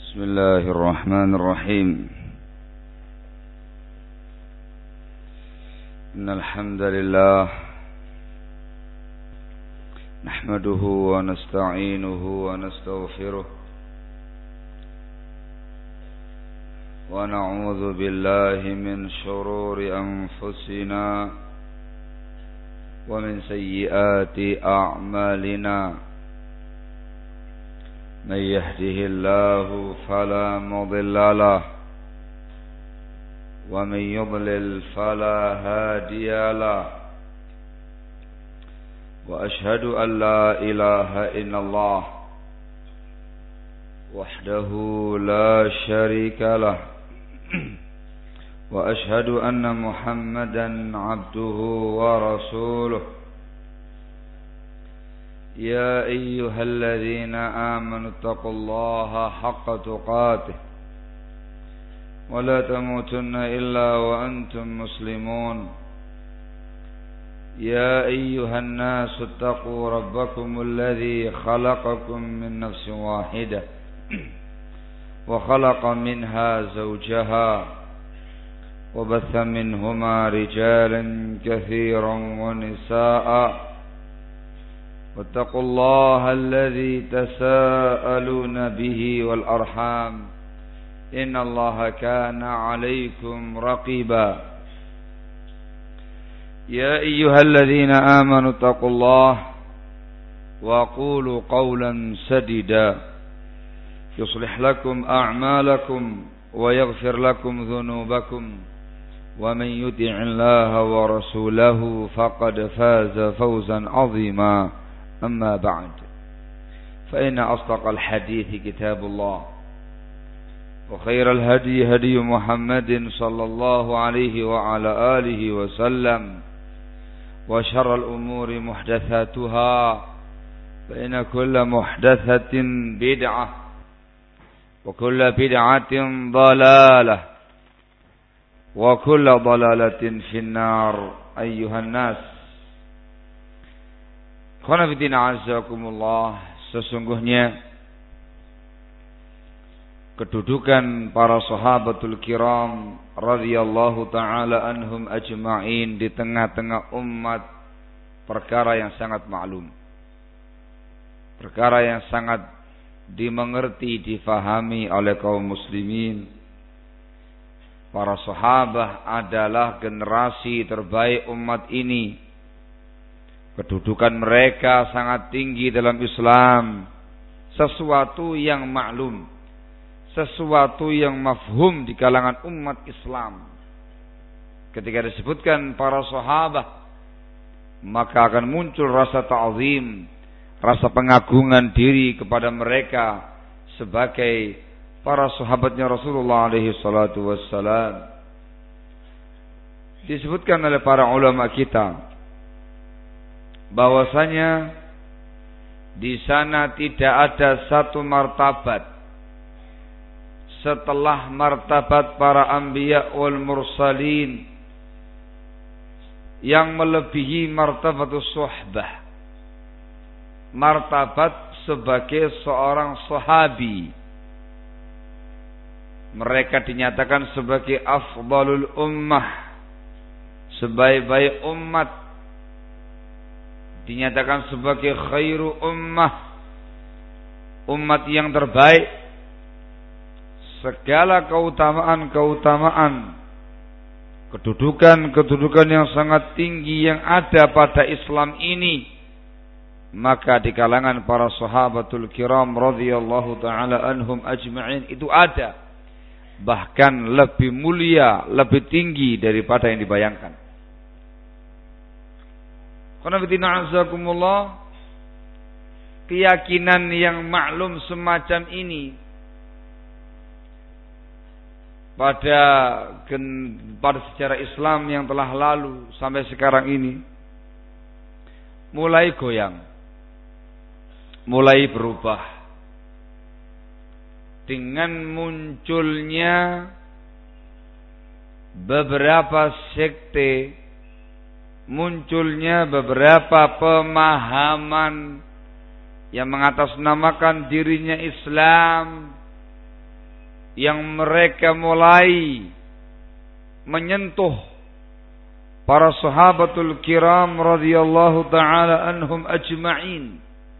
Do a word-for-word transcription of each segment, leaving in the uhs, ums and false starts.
بسم الله الرحمن الرحيم إن الحمد لله نحمده ونستعينه ونستغفره ونعوذ بالله من شرور أنفسنا ومن سيئات أعمالنا من يهده الله فلا مضل له ومن يضلل فلا هادي له وأشهد أن لا إله إلا الله وحده لا شريك له وأشهد أن محمدا عبده ورسوله يا أيها الذين آمنوا اتقوا الله حق تقاته ولا تموتن إلا وأنتم مسلمون يا أيها الناس اتقوا ربكم الذي خلقكم من نفس واحدة وخلق منها زوجها وبث منهما رجالا كثيرا ونساء واتقوا الله الذي تساءلون به والأرحام إن الله كان عليكم رقيبا يا أيها الذين آمنوا اتقوا الله وقولوا قولا سديدا يصلح لكم أعمالكم ويغفر لكم ذنوبكم ومن يطع الله ورسوله فقد فاز فوزا عظيما أما بعد فإن أصدق الحديث كتاب الله وخير الهدي هدي محمد صلى الله عليه وعلى آله وسلم وشر الأمور محدثاتها فإن كل محدثة بدعة وكل بدعة ضلالة وكل ضلالة في النار أيها الناس. Khonafidina azakumullah, sesungguhnya kedudukan para sahabatul kiram radhiyallahu ta'ala anhum ajma'in di tengah-tengah umat perkara yang sangat maklum, perkara yang sangat dimengerti, difahami oleh kaum muslimin. Para sahabat adalah generasi terbaik umat ini. Kedudukan mereka sangat tinggi dalam Islam, sesuatu yang maklum, sesuatu yang mafhum di kalangan umat Islam. Ketika disebutkan para sahabat, maka akan muncul rasa ta'zim, rasa pengagungan diri kepada mereka sebagai para sahabatnya Rasulullah alaihi salatu wassalam. Disebutkan oleh para ulama kita bahwasanya di sana tidak ada satu martabat setelah martabat para anbiya wal mursalin yang melebihi martabatus suhbah, martabat sebagai seorang sahabi. Mereka dinyatakan sebagai afdalul ummah, sebaik-baik umat, dinyatakan sebagai khairu ummah, umat yang terbaik. Segala keutamaan-keutamaan, kedudukan-kedudukan yang sangat tinggi yang ada pada Islam ini, maka di kalangan para sahabatul kiram radhiyallahu ta'ala anhum ajma'in itu ada, bahkan lebih mulia, lebih tinggi daripada yang dibayangkan. Qanabitina azakumullah, keyakinan yang maklum semacam ini pada pada sejarah Islam yang telah lalu sampai sekarang ini mulai goyang, mulai berubah dengan munculnya beberapa sekte, munculnya beberapa pemahaman yang mengatasnamakan dirinya Islam, yang mereka mulai menyentuh para sahabatul kiram radhiyallahu taala anhum ajma'in.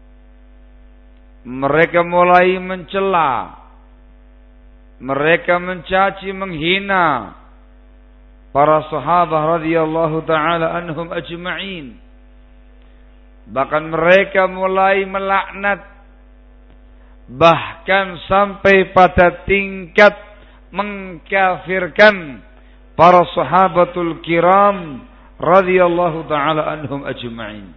Mereka mulai mencela, mereka mencaci, menghina para sahabat radhiyallahu taala anhum ajma'in. Bahkan mereka mulai melaknat, bahkan sampai pada tingkat mengkafirkan para sahabatul kiram radhiyallahu taala anhum ajma'in.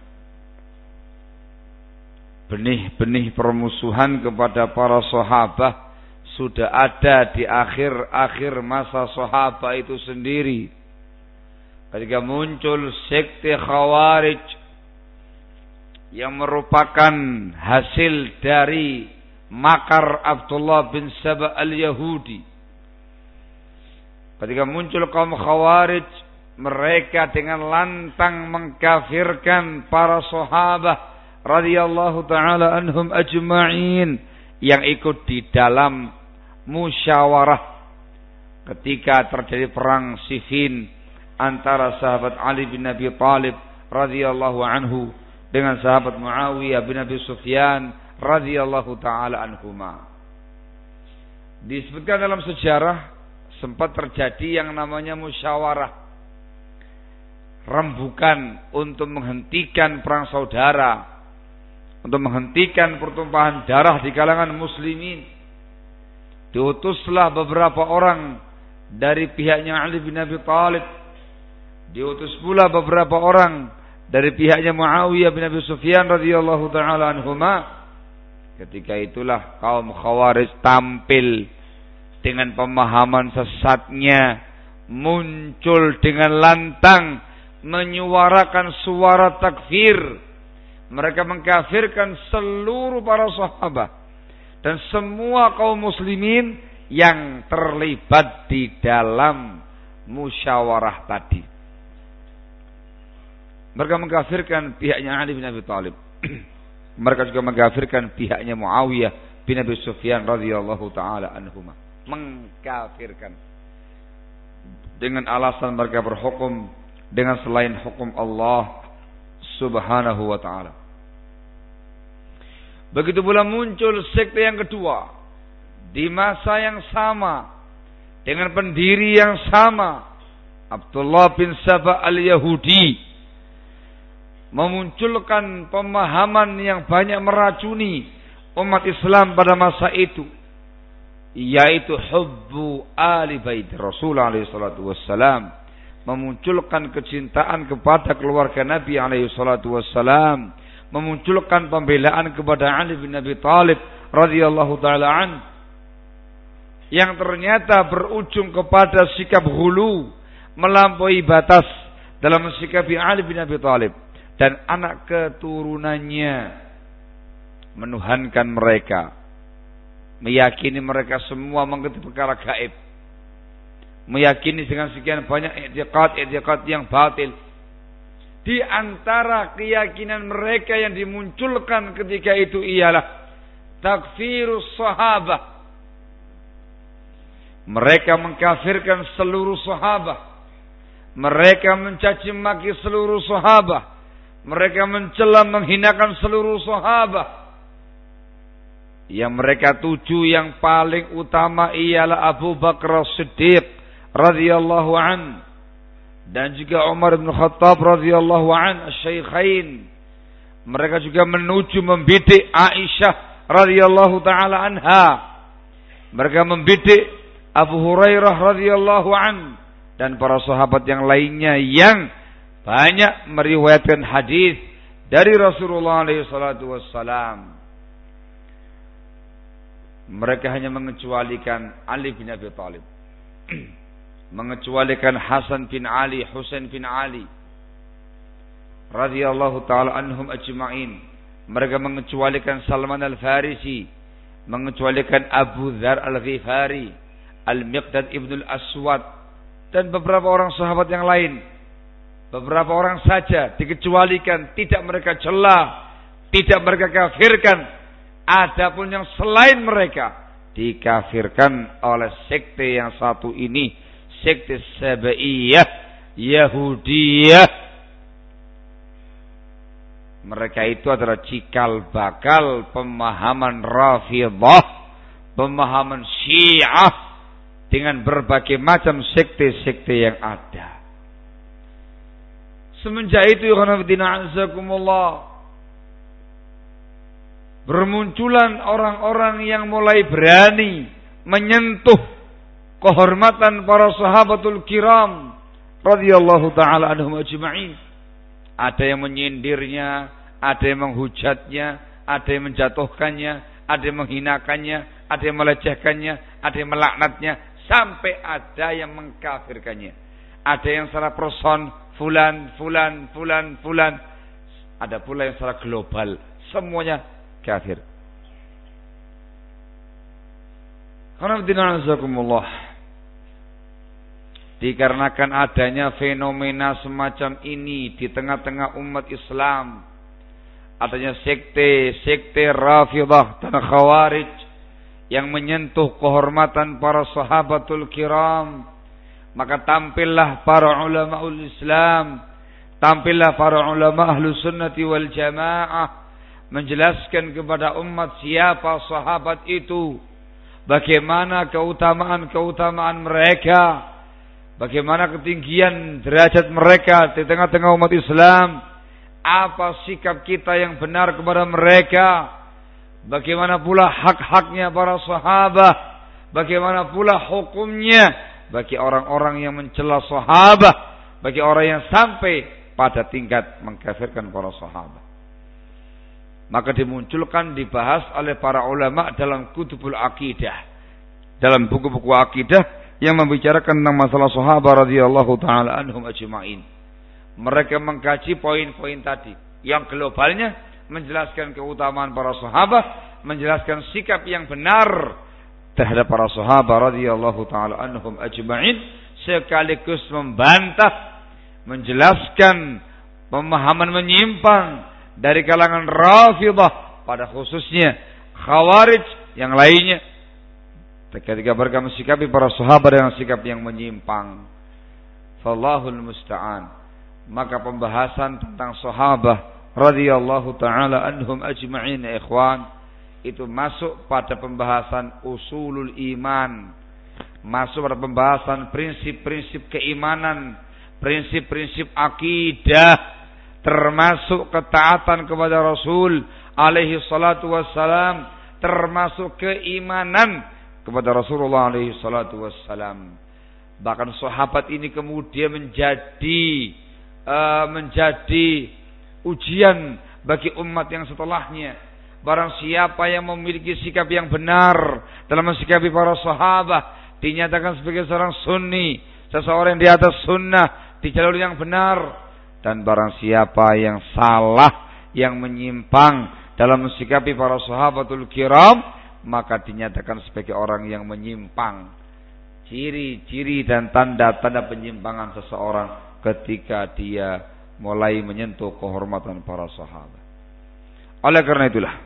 Benih-benih permusuhan kepada para sahabat sudah ada di akhir-akhir masa sahabat itu sendiri. Ketika muncul sekte Khawarij yang merupakan hasil dari makar Abdullah bin Saba al-Yahudi. Ketika muncul kaum Khawarij, mereka dengan lantang mengkafirkan para sahabat radhiyallahu taala anhum ajma'in yang ikut di dalam musyawarah ketika terjadi perang Siffin antara sahabat Ali bin Abi Thalib radhiyallahu anhu dengan sahabat Muawiyah bin Abi Sufyan radhiyallahu taala anhuma. Disebutkan dalam sejarah sempat terjadi yang namanya musyawarah, rembukan untuk menghentikan perang saudara, untuk menghentikan pertumpahan darah di kalangan muslimin. Diutuslah beberapa orang dari pihaknya Ali bin Abi Thalib, diutus pula beberapa orang dari pihaknya Muawiyah bin Abi Sufyan radhiyallahu taala anhuma. Ketika itulah kaum Khawarij tampil dengan pemahaman sesatnya, muncul dengan lantang menyuarakan suara takfir. Mereka mengkafirkan seluruh para sahabat dan semua kaum muslimin yang terlibat di dalam musyawarah tadi. Mereka mengkafirkan pihaknya Ali bin Abi Thalib. Mereka juga mengkafirkan pihaknya Muawiyah bin Abi Sufyan radhiyallahu taala anhuma. Mengkafirkan dengan alasan mereka berhukum dengan selain hukum Allah subhanahu wa ta'ala. Begitu pula muncul sekte yang kedua di masa yang sama dengan pendiri yang sama, Abdullah bin Saba al-Yahudi, memunculkan pemahaman yang banyak meracuni umat Islam pada masa itu, yaitu hubbu ali bait Rasul alaihi salatu wassalam, memunculkan kecintaan kepada keluarga Nabi alaihi salatu wassalam, memunculkan pembelaan kepada Ali bin Abi Thalib radhiyallahu taala an, yang ternyata berujung kepada sikap hulu, melampaui batas dalam mensikapi Ali bin Abi Thalib dan anak keturunannya, menuhankan mereka, meyakini mereka semua mengerti perkara gaib, meyakini dengan sekian banyak i'tiqad-i'tiqad yang batil. Di antara keyakinan mereka yang dimunculkan ketika itu ialah takfirus sahabah. Mereka mengkafirkan seluruh sahabat. Mereka mencaci maki seluruh sahabat. Mereka mencela, menghinakan seluruh sahabat. Yang mereka tuju yang paling utama ialah Abu Bakar Siddiq radhiyallahu an, dan juga Umar bin Khattab radhiyallahu an, asy-syaikhain. Mereka juga menuju membidik Aisyah radhiyallahu taala anha. Mereka membidik Abu Hurairah radhiyallahu an dan para sahabat yang lainnya yang banyak meriwayatkan hadis dari Rasulullah alaihi salatu wassalam. Mereka hanya mengecualikan Ali bin Abi Thalib, mengecualikan Hasan bin Ali, Husain bin Ali radhiyallahu taala anhum ajma'in. Mereka mengecualikan Salman al-Farisi, mengecualikan Abu Dzar al-Ghifari, Al-Miqdad ibn al-Aswad, dan beberapa orang sahabat yang lain. Beberapa orang saja dikecualikan, tidak mereka cela, tidak mereka kafirkan. Adapun yang selain mereka dikafirkan oleh sekte yang satu ini, sekte Sabaiyah Yahudiyah. Mereka itu adalah cikal bakal pemahaman Rafidhah, pemahaman Syiah dengan berbagai macam sekte-sekte yang ada. Semenjak itu ikhwanafiddina azakumullah, bermunculan orang-orang yang mulai berani menyentuh kehormatan para sahabatul kiram radhiyallahu taala anhum ajma'in. Ada yang menyindirnya, ada yang menghujatnya, ada yang menjatuhkannya, ada yang menghinakannya, ada yang melecehkannya, ada yang melaknatnya, sampai ada yang mengkafirkannya. Ada yang secara person, fulan, fulan, fulan, fulan. Ada pula yang secara global, semuanya kafir. Dikarenakan adanya fenomena semacam ini di tengah-tengah umat Islam, adanya sekte-sekte Rafidhah dan Khawarij yang menyentuh kehormatan para sahabatul kiram, maka tampillah para ulamaul Islam, tampillah para ulama ahlu sunnati wal jamaah menjelaskan kepada umat siapa sahabat itu, bagaimana keutamaan-keutamaan mereka, bagaimana ketinggian derajat mereka di tengah-tengah umat Islam, apa sikap kita yang benar kepada mereka, bagaimana pula hak-haknya para sahabat, bagaimana pula hukumnya bagi orang-orang yang mencela sahabat, bagi orang yang sampai pada tingkat mengkafirkan para sahabat. Maka dimunculkan, dibahas oleh para ulama dalam kutubul akidah, dalam buku-buku akidah yang membicarakan tentang masalah sahabat radhiyallahu taala anhum ajma'in. Mereka mengkaji poin-poin tadi. Yang globalnya menjelaskan keutamaan para sahabat, menjelaskan sikap yang benar terhadap para sahabat radhiyallahu taala anhum ajma'in, sekaligus membantah, menjelaskan pemahaman menyimpang dari kalangan Rafidhah, pada khususnya Khawarij yang lainnya, ketika mereka mensikapi para sahabat dengan sikap yang menyimpang. Fallahul musta'an. Maka pembahasan tentang sahabat radhiyallahu taala anhum ajma'in ikhwan, itu masuk pada pembahasan usulul iman, masuk pada pembahasan prinsip-prinsip keimanan, prinsip-prinsip akidah, termasuk ketaatan kepada Rasul alaihi salatu wassalam, termasuk keimanan kepada Rasulullah alaihi salatu wassalam. Bahkan sahabat ini kemudian menjadi uh, menjadi ujian bagi umat yang setelahnya. Barang siapa yang memiliki sikap yang benar dalam mensikapi para sahabat, dinyatakan sebagai seorang sunni, seseorang yang di atas sunnah, di jalur yang benar. Dan barang siapa yang salah, yang menyimpang dalam mensikapi para sahabatul kiram, maka dinyatakan sebagai orang yang menyimpang. Ciri-ciri dan tanda-tanda penyimpangan seseorang ketika dia mulai menyentuh kehormatan para sahabat. Oleh karena itulah,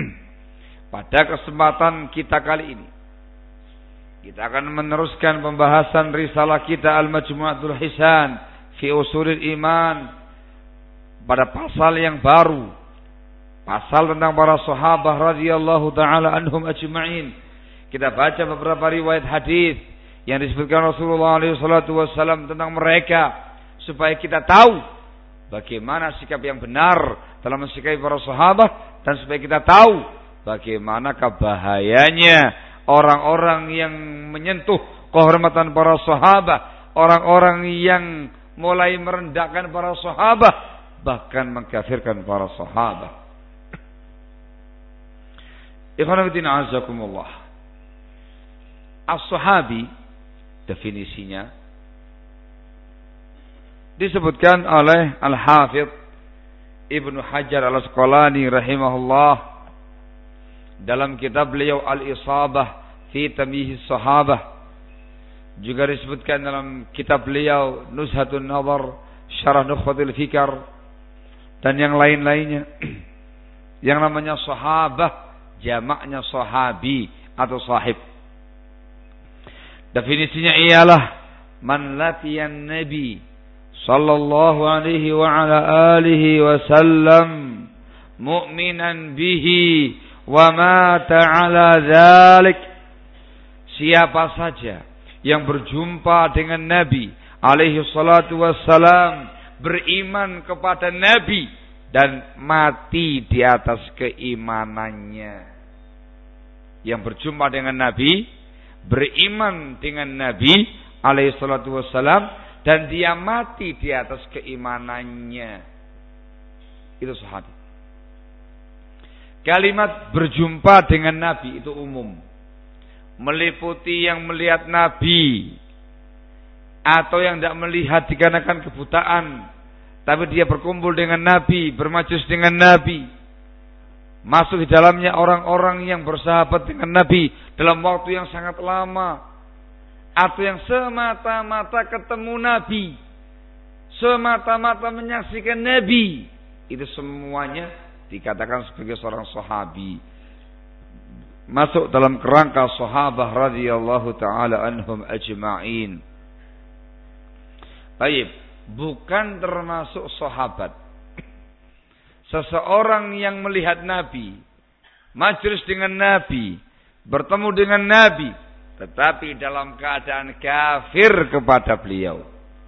pada kesempatan kita kali ini, kita akan meneruskan pembahasan risalah kita Al-Majmu'atul Hisan fi usulil iman, pada pasal yang baru, pasal tentang para sahabat radhiyallahu taala anhum ajma'in. Kita baca beberapa riwayat hadis yang disebutkan Rasulullah alaihi salatu wasallam tentang mereka, supaya kita tahu bagaimana sikap yang benar dalam mensikapi para sahabat, dan supaya kita tahu bagaimana bahayanya orang-orang yang menyentuh kehormatan para sahabat, orang-orang yang mulai merendahkan para sahabat, bahkan mengkafirkan para sahabat. Ikhwan fillah azakumullah. As-sahabi, definisinya disebutkan oleh Al-Hafidh Ibnu Hajar Al-Asqalani rahimahullah dalam kitab beliau Al-Isabah fi Tamyiz Sahabah. Juga disebutkan dalam kitab beliau Nuzhatun Nazar, Syarah Nukhbatul Fikar, dan yang lain-lainnya. Yang namanya sahabah, jamaknya sahabi, atau sahib. Definisinya ialah man laqiyan nabi sallallahu alaihi wa ala alihi wasallam mu'minan bihi wa mata ala dzalik. Siapa saja yang berjumpa dengan Nabi alaihi salatu wassalam, beriman kepada Nabi dan mati di atas keimanannya. Yang berjumpa dengan Nabi, beriman dengan Nabi alaihi salatu wassalam, dan dia mati di atas keimanannya. Itu sahabat. Kalimat berjumpa dengan Nabi itu umum, meliputi yang melihat Nabi atau yang tidak melihat dikarenakan kebutaan, tapi dia berkumpul dengan Nabi, bermajlis dengan Nabi. Masuk di dalamnya orang-orang yang bersahabat dengan Nabi dalam waktu yang sangat lama, atau yang semata-mata ketemu Nabi, semata-mata menyaksikan Nabi. Itu semuanya dikatakan sebagai seorang sahabi, masuk dalam kerangka sahabah radhiyallahu taala anhum ajma'in. Baik, bukan termasuk sahabat seseorang yang melihat Nabi, majlis dengan Nabi, bertemu dengan Nabi, tetapi dalam keadaan kafir kepada beliau.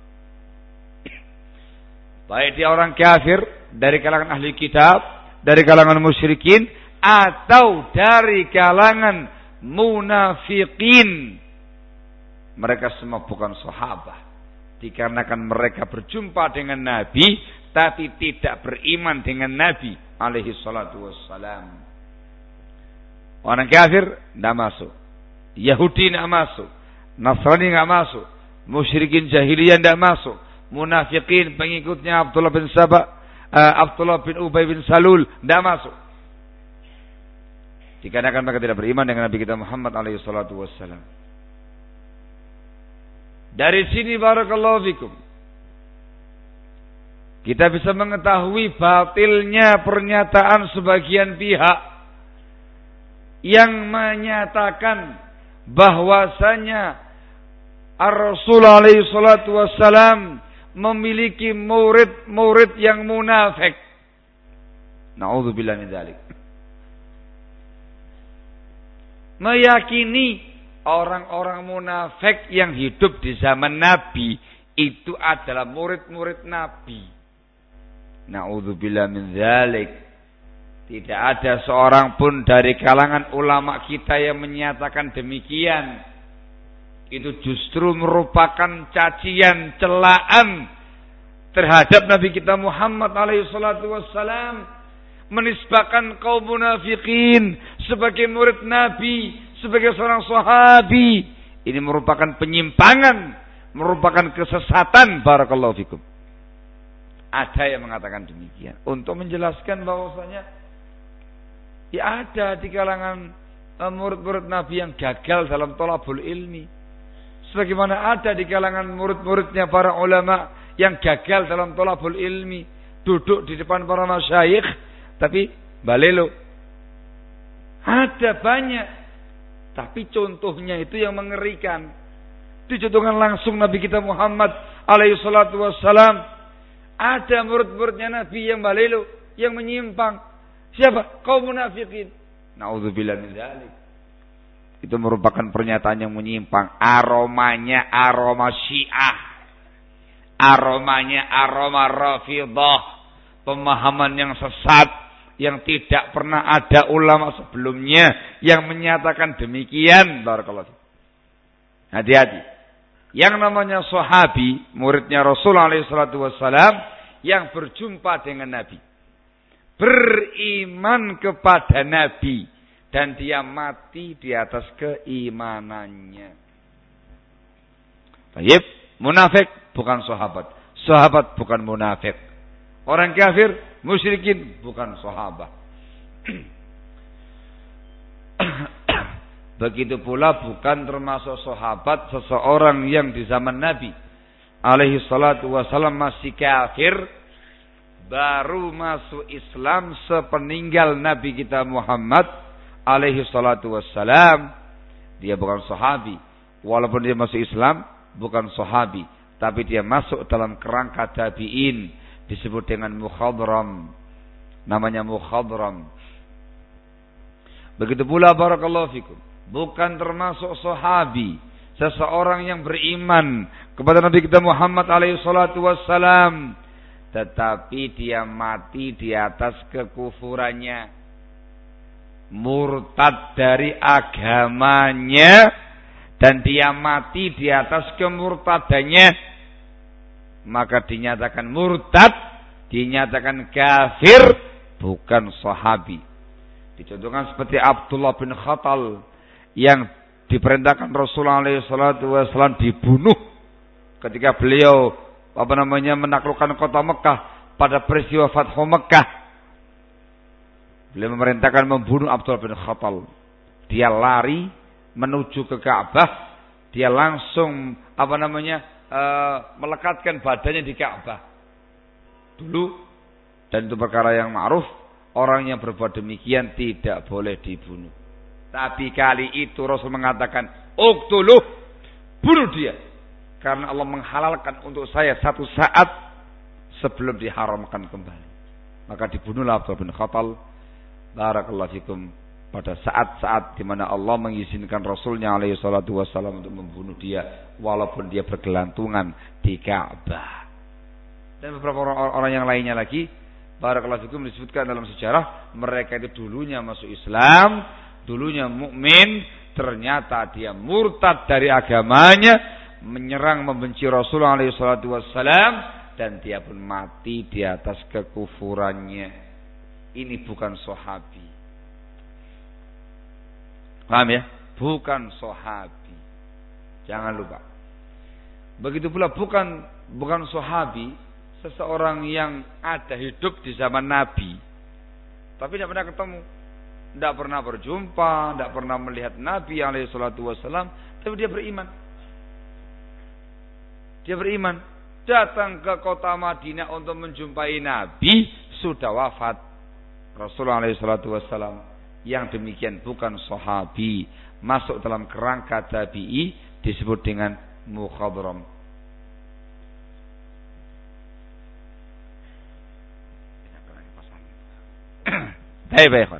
Baik dia orang kafir dari kalangan ahli kitab, dari kalangan musyrikin, atau dari kalangan munafikin. Mereka semua bukan sahabat, dikarenakan mereka berjumpa dengan Nabi tapi tidak beriman dengan Nabi alaihi salatu wassalam. Orang kafir tidak masuk, Yahudi tidak masuk, Nasrani tidak masuk, musyrikin jahiliyah tidak masuk, munafikin pengikutnya Abdullah bin Sabah, uh, Abdullah bin Ubay bin Salul tidak masuk, dikarenakan mereka tidak beriman dengan Nabi kita Muhammad alaihi salatu wassalam. Dari sini barakallahu fikum, kita bisa mengetahui batilnya pernyataan sebagian pihak yang menyatakan bahwasanya Ar-Rasul alaihi salatu wassalam memiliki murid-murid yang munafik. Na'udzubillah min dzalik. Meyakini orang-orang munafik yang hidup di zaman Nabi itu adalah murid-murid Nabi. Na'udzubillah min dzalik. Tidak ada seorang pun dari kalangan ulama kita yang menyatakan demikian. Itu justru merupakan cacian, celaan terhadap Nabi kita Muhammad alaihi salatu wassalam. Menisbahkan kaum munafikin sebagai murid Nabi, sebagai seorang sahabi. Ini merupakan penyimpangan, merupakan kesesatan. Barakallahu fikum. Ada yang mengatakan demikian untuk menjelaskan bahwasanya ya ada di kalangan uh, murid-murid Nabi yang gagal dalam thalabul ilmi, sebagaimana ada di kalangan murid-muridnya para ulama yang gagal dalam thalabul ilmi, duduk di depan para masyayikh tapi balelo. Ada banyak, tapi contohnya itu yang mengerikan. Dicontohkan langsung Nabi kita Muhammad alaihi salatu wassalam. Ada murid-muridnya Nabi yang balelo, yang menyimpang. Siapa? Kaum munafikin. Na'udzubillah min dzalik. Itu merupakan pernyataan yang menyimpang. Aromanya aroma Syiah. Aromanya aroma Rafidhah. Pemahaman yang sesat, yang tidak pernah ada ulama sebelumnya yang menyatakan demikian. Barakallahu. Hati-hati. Yang namanya sahabi, muridnya Rasul alaihi salatu wassalam, yang berjumpa dengan Nabi, beriman kepada Nabi, dan dia mati di atas keimanannya. Baik, munafik bukan sahabat, sahabat bukan munafik. Orang kafir, musyrikin bukan sahabat. Begitu pula bukan termasuk sahabat seseorang yang di zaman Nabi alaihi salatu wasallam masih kafir, baru masuk Islam sepeninggal Nabi kita Muhammad alaihi salatu wassalam. dia bukan sahabi. Walaupun dia masuk Islam, bukan sahabi, tapi dia masuk dalam kerangka tabi'in, disebut dengan mukhadram. Namanya mukhadram. Begitu pula barakallahu fikum, bukan termasuk sahabi seseorang yang beriman kepada Nabi kita Muhammad alaihi salatu wassalam, tetapi dia mati di atas kekufurannya, murtad dari agamanya, dan dia mati di atas kemurtadannya, maka dinyatakan murtad, dinyatakan kafir, bukan sahabi. Dicontohkan seperti Abdullah bin Khattal yang diperintahkan Rasulullah alaihi salatu wasallam dibunuh ketika beliau apa namanya menaklukkan kota Mekah pada peristiwa Fathu Mekah. Beliau memerintahkan membunuh Abdullah bin Khattal. Dia lari menuju ke Ka'bah, dia langsung apa namanya uh, melekatkan badannya di Ka'bah dulu, dan itu perkara yang ma'ruf. Orang yang berbuat demikian tidak boleh dibunuh. Tapi kali itu Rasul mengatakan, uqtuluh, bunuh dia, karena Allah menghalalkan untuk saya satu saat sebelum diharamkan kembali. Maka dibunuhlah Abdullah bin Khattal, barakallahu fikum, pada saat-saat di mana Allah mengizinkan Rasulnya alaihi salatu wassalam untuk membunuh dia, walaupun dia bergelantungan di Ka'bah. Dan beberapa orang-orang yang lainnya lagi, barakallahu fikum, disebutkan dalam sejarah, mereka itu dulunya masuk Islam, dulunya mukmin, ternyata dia murtad dari agamanya, menyerang membenci Rasulullah alaihi salatu wassalam, dan dia pun mati di atas kekufurannya. Ini bukan sahabi. Paham ya? Bukan sahabi. Jangan lupa. Begitu pula bukan bukan sahabi seseorang yang ada hidup di zaman Nabi, tapi tidak pernah ketemu, tidak pernah berjumpa, tidak pernah melihat Nabi alaihi salatu wassalam, tapi dia beriman. Dia beriman, datang ke kota Madinah untuk menjumpai Nabi, sudah wafat Rasulullah alaihi salatu wassalam. Yang demikian bukan sahabi, masuk dalam kerangka tabi'i, disebut dengan mukhadram. Baik, baik.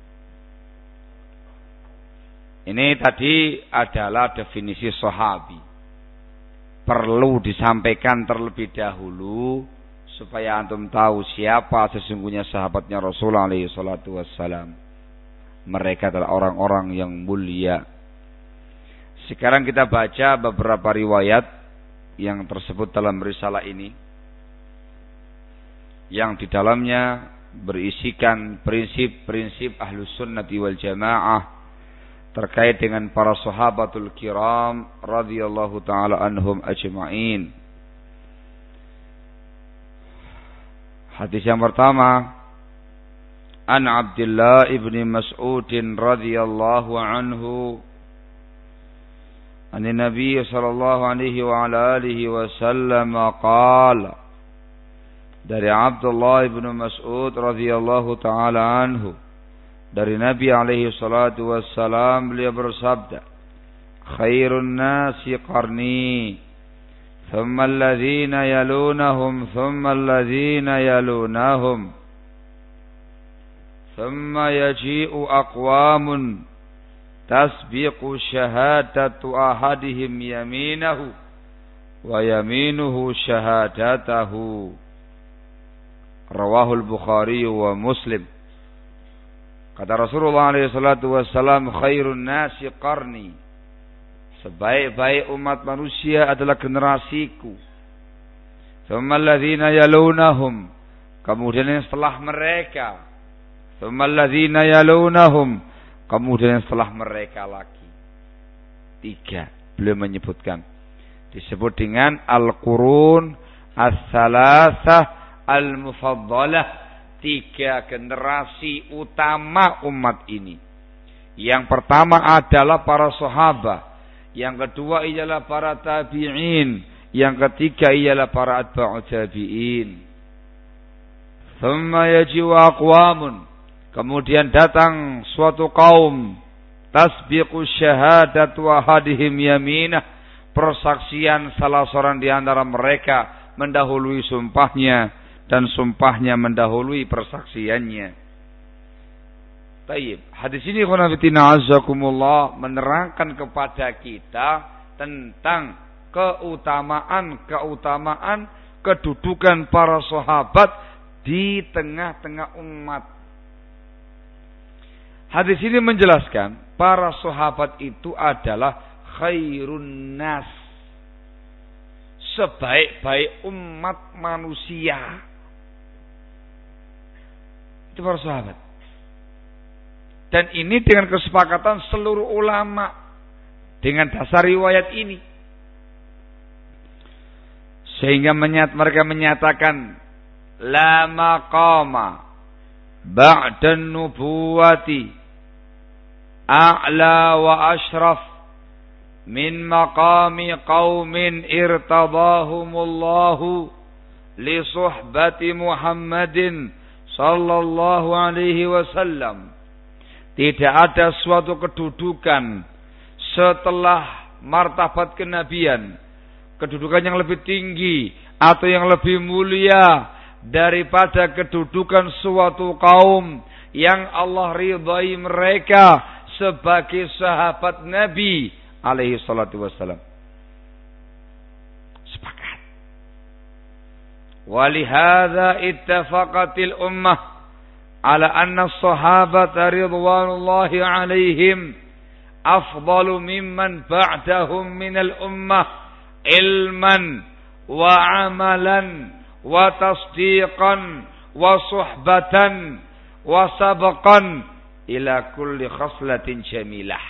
Ini tadi adalah definisi sahabi. Perlu disampaikan terlebih dahulu supaya antum tahu siapa sesungguhnya sahabatnya Rasulullah alaihi salatu wassalam. Mereka adalah orang-orang yang mulia. Sekarang kita baca beberapa riwayat yang tersebut dalam risalah ini, yang di dalamnya berisikan prinsip-prinsip Ahlus Sunnati wal Jamaah terkait dengan para sahabatul kiram radhiyallahu taala anhum ajma'in. Hadis yang pertama, an Abdullah ibn Mas'ud radhiyallahu anhu, an Nabi sallallahu alaihi wa ala alihi wasallam qala, dari Abdullah ibn Mas'ud radhiyallahu taala anhu, dari Nabi alaihi salatu wassalam, beliau bersabda, khairun nasi qarni, thumma alladhina yalunahum, thumma alladhina yalunahum, thumma yaji'u aqwamun tasbiqu syahadatu ahadihim yaminahu wa yaminuhu syahadatahu. Rawahul Bukhari wa Muslim. Kata Rasulullah alaihi salatu wassalam, khairun nasi qarni, sebaik-baik umat manusia adalah generasiku. Thumma alladhina yalunahum, kemudian yang setelah mereka. Thumma alladhina yalunahum, kemudian yang setelah mereka lagi. Tiga beliau menyebutkan, disebut dengan al-qurun as-salasah al-mufaddalah, tiga generasi utama umat ini. Yang pertama adalah para sahabat, yang kedua ialah para tabi'in, yang ketiga ialah para atba'u tabi'in. Thumma yaji'u aqwamun, kemudian datang suatu kaum, tasbiqu syahadat wa hadihim yaminah, persaksian salah seorang di antara mereka mendahului sumpahnya dan sumpahnya mendahului persaksiannya. Taib. Hadis ini khonafidina azzakumullah menerangkan kepada kita tentang keutamaan-keutamaan kedudukan para sahabat di tengah-tengah umat. Hadis ini menjelaskan para sahabat itu adalah khairun nas, sebaik-baik umat manusia. Itu para sahabat. Dan ini dengan kesepakatan seluruh ulama dengan dasar riwayat ini. Sehingga menyat, mereka menyatakan la maqama ba'dan nubuwati a'la wa ashraf min maqami qaumin irtadahumullahu li suhbati Muhammadin sallallahu alaihi wasallam. Tidak ada suatu kedudukan setelah martabat kenabian, kedudukan yang lebih tinggi atau yang lebih mulia daripada kedudukan suatu kaum yang Allah ridhai mereka sebagai sahabat Nabi alaihi salatu wassalam. Sepakat. Walihada ittafaqatil ummah ala anna as-sahabata ridwanullahi alaihim afdalu mimman ba'dahum minal ummah ilman wa amalan wa tasdiqan wa suhbatan wa sabqan ila kulli khaslatin jamilah.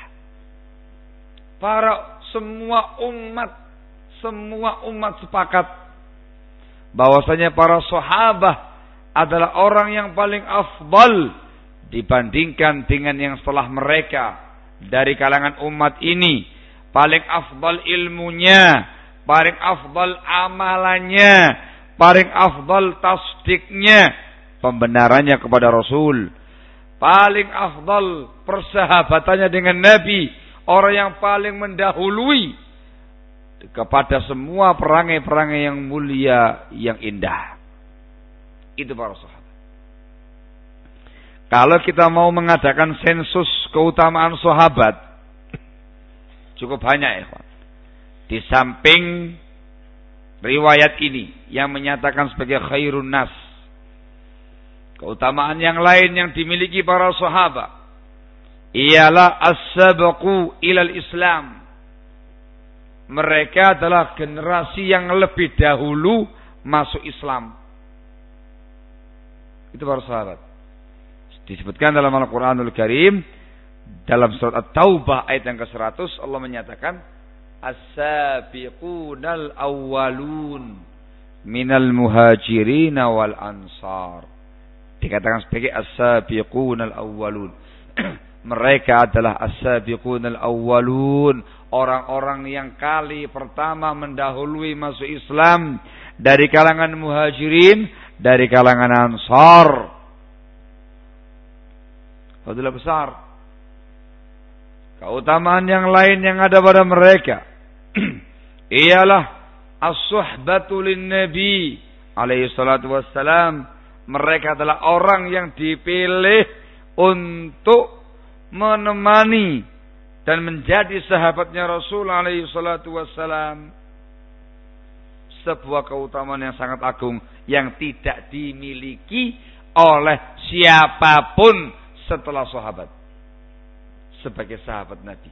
Para semua umat semua umat sepakat bahwasanya para sahabat adalah orang yang paling afdal dibandingkan dengan yang setelah mereka dari kalangan umat ini. Paling afdal ilmunya, paling afdal amalannya, paling afdal tasdiknya, pembenarannya kepada Rasul, paling afdal persahabatannya dengan Nabi, orang yang paling mendahului kepada semua perangai-perangai yang mulia, yang indah. Itu para sahabat. Kalau kita mau mengadakan sensus keutamaan sahabat, cukup banyak ya, Pak. Di samping riwayat ini yang menyatakan sebagai khairun nas, keutamaan yang lain yang dimiliki para sahabat ialah as-sabqu ilal Islam. Mereka adalah generasi yang lebih dahulu masuk Islam. Itu para sahabat. Disebutkan dalam Al-Quranul Karim dalam surat At-Taubah ayat yang ke seratus, Allah menyatakan as-sabiqunal awwalun minal muhajirin wal ansar. Dikatakan sebagai as-sabiqunal awwalun. Mereka adalah as-sabiqunal awwalun, orang-orang yang kali pertama mendahului masuk Islam dari kalangan muhajirin, dari kalangan ansar. Fadilah besar. Keutamaan yang lain yang ada pada mereka ialah as-suhbatu lin-nabi alaihi salatu wassalam. Mereka adalah orang yang dipilih untuk menemani dan menjadi sahabatnya Rasul alaihi salatu wassalam. Sebuah keutamaan yang sangat agung yang tidak dimiliki oleh siapapun setelah sahabat sebagai sahabat Nabi.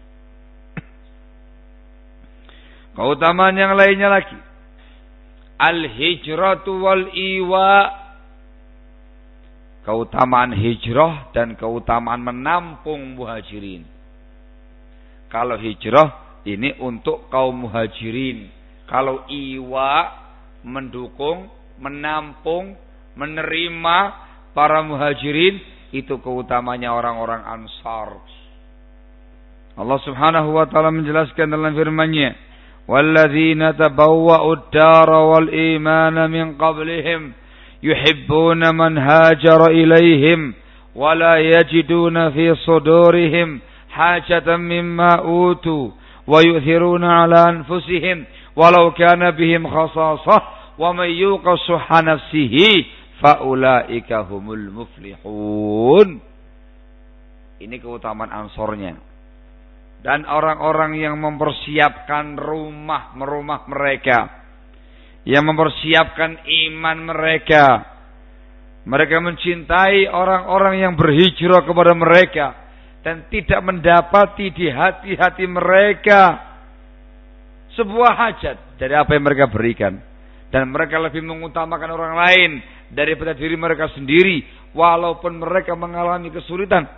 Keutamaan yang lainnya lagi, al-hijratu wal iwa. Keutamaan hijrah dan keutamaan menampung muhajirin. Kalau hijrah ini untuk kaum muhajirin. Kalau iwa mendukung, menampung, menerima para muhajirin, itu keutamanya orang-orang ansar. Allah Subhanahu wa taala menjelaskan dalam firman-Nya, "Walladzina tabawwa'ud dara wal imana min qablihim yuhibbuna man hajara ilaihim wa la yajiduna fi sudurihim hajatan mimma utu wa yu'thiruna ala anfusihim walau kana bihim khasasah wa may yuqa shuhha nafsihi faulaika humul muflihun. Ini keutamaan Ansornya. Dan orang-orang yang mempersiapkan rumah-rumah mereka, yang mempersiapkan iman mereka, mereka mencintai orang-orang yang berhijrah kepada mereka dan tidak mendapati di hati-hati mereka sebuah hajat dari apa yang mereka berikan, dan mereka lebih mengutamakan orang lain daripada diri mereka sendiri walaupun mereka mengalami kesulitan.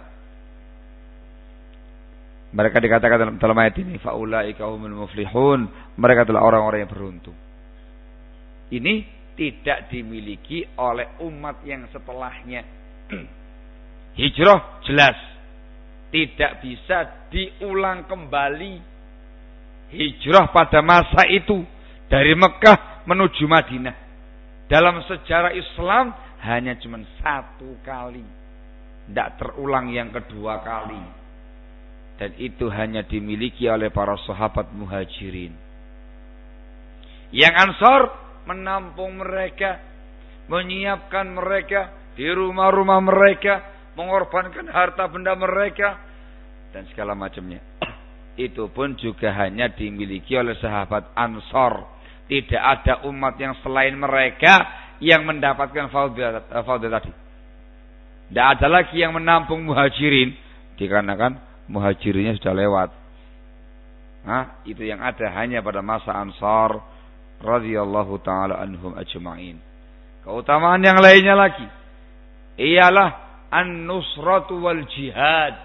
Mereka dikatakan dalam, dalam ayat ini faulaika humul muflihun, mereka adalah orang-orang yang beruntung. Ini tidak dimiliki oleh umat yang setelahnya. Hijrah jelas tidak bisa diulang kembali. Hijrah pada masa itu dari Mekah menuju Madinah dalam sejarah Islam hanya cuma satu kali, tidak terulang yang kedua kali. Dan itu hanya dimiliki oleh para sahabat muhajirin. Yang Ansor menampung mereka, menyiapkan mereka di rumah-rumah mereka, mengorbankan harta benda mereka dan segala macamnya. Itu pun juga hanya dimiliki oleh sahabat Ansor. Tidak ada umat yang selain mereka yang mendapatkan fadilah tadi. Tidak ada lagi yang menampung muhajirin dikarenakan muhajirinnya sudah lewat. Nah, itu yang ada hanya pada masa Ansar radhiyallahu taala anhum ajma'in. Keutamaan yang lainnya lagi ialah an-nusratu wal jihad.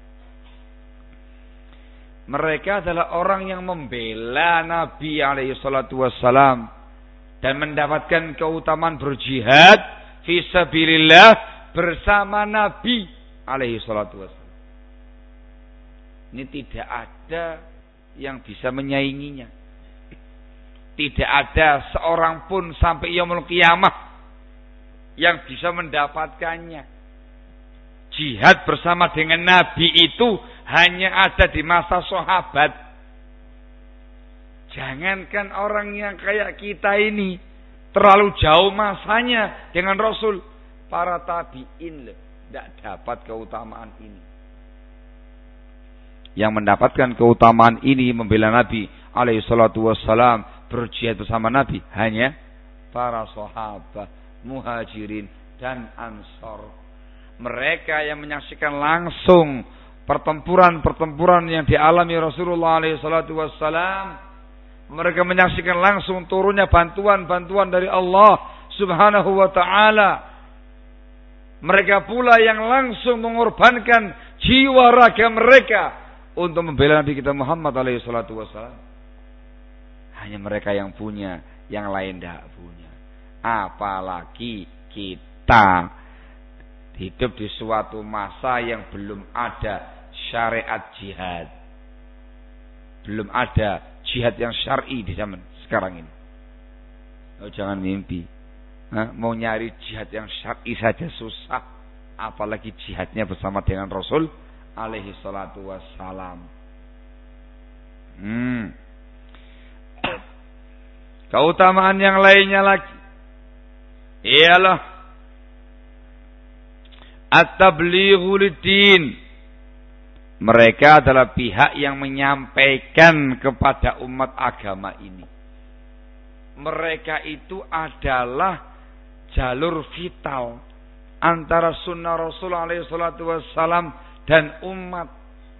Mereka adalah orang yang membela Nabi alaihi salatu wassalam dan mendapatkan keutamaan berjihad fi sabilillah bersama Nabi alaihi salatu wassalam. Ini tidak ada yang bisa menyainginya. Tidak ada seorang pun sampai yaumul qiyamah yang bisa mendapatkannya. Jihad bersama dengan Nabi itu hanya ada di masa sahabat. Jangankan orang yang kayak kita ini terlalu jauh masanya dengan Rasul, para tabi'in tidak dapat keutamaan ini. Yang mendapatkan keutamaan ini membela Nabi alaihi salatu wassalam, berjihad bersama Nabi hanya para sahabat muhajirin dan ansor. Mereka yang menyaksikan langsung pertempuran-pertempuran yang dialami Rasulullah alaihi salatu wassalam. Mereka menyaksikan langsung turunnya bantuan-bantuan dari Allah subhanahu wa ta'ala. Mereka pula yang langsung mengorbankan jiwa raga mereka untuk membela Nabi kita Muhammad alaihi salatu wassalam. Hanya mereka yang punya, yang lain tidak punya. Apalagi kita hidup di suatu masa yang belum ada syariat jihad. Belum ada jihad yang syar'i di zaman sekarang ini. Oh, jangan mimpi. Nah, mau nyari jihad yang syar'i saja susah. Apalagi jihadnya bersama dengan Rasul alaihi salatu wassalam. Hmm. Keutamaan yang lainnya lagi ialah at-tablighu lid-din. Mereka adalah pihak yang menyampaikan kepada umat agama ini. Mereka itu adalah jalur vital antara sunnah Rasul alaihi salatu wassalam dan umat.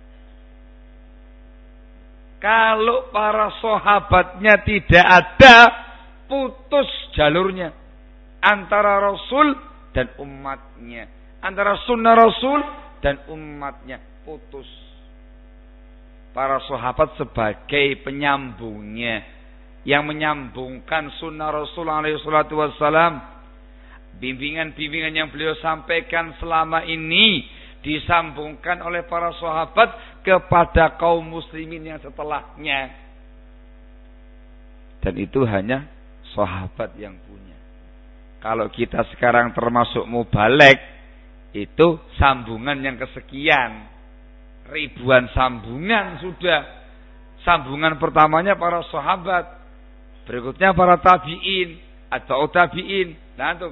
Kalau para sahabatnya tidak ada, putus jalurnya antara Rasul dan umatnya, antara sunnah Rasul dan umatnya, putus. Para sahabat sebagai penyambungnya, yang menyambungkan sunnah Rasul alaihi salatu wassalam. Bimbingan-bimbingan yang beliau sampaikan selama ini disambungkan oleh para sahabat kepada kaum muslimin yang setelahnya. Dan itu hanya sahabat yang punya. Kalau kita sekarang termasuk mubalek, itu sambungan yang kesekian. ribuan sambungan sudah. Sambungan pertamanya para sahabat, berikutnya para tabi'in atau tabi'in. Nah, antum.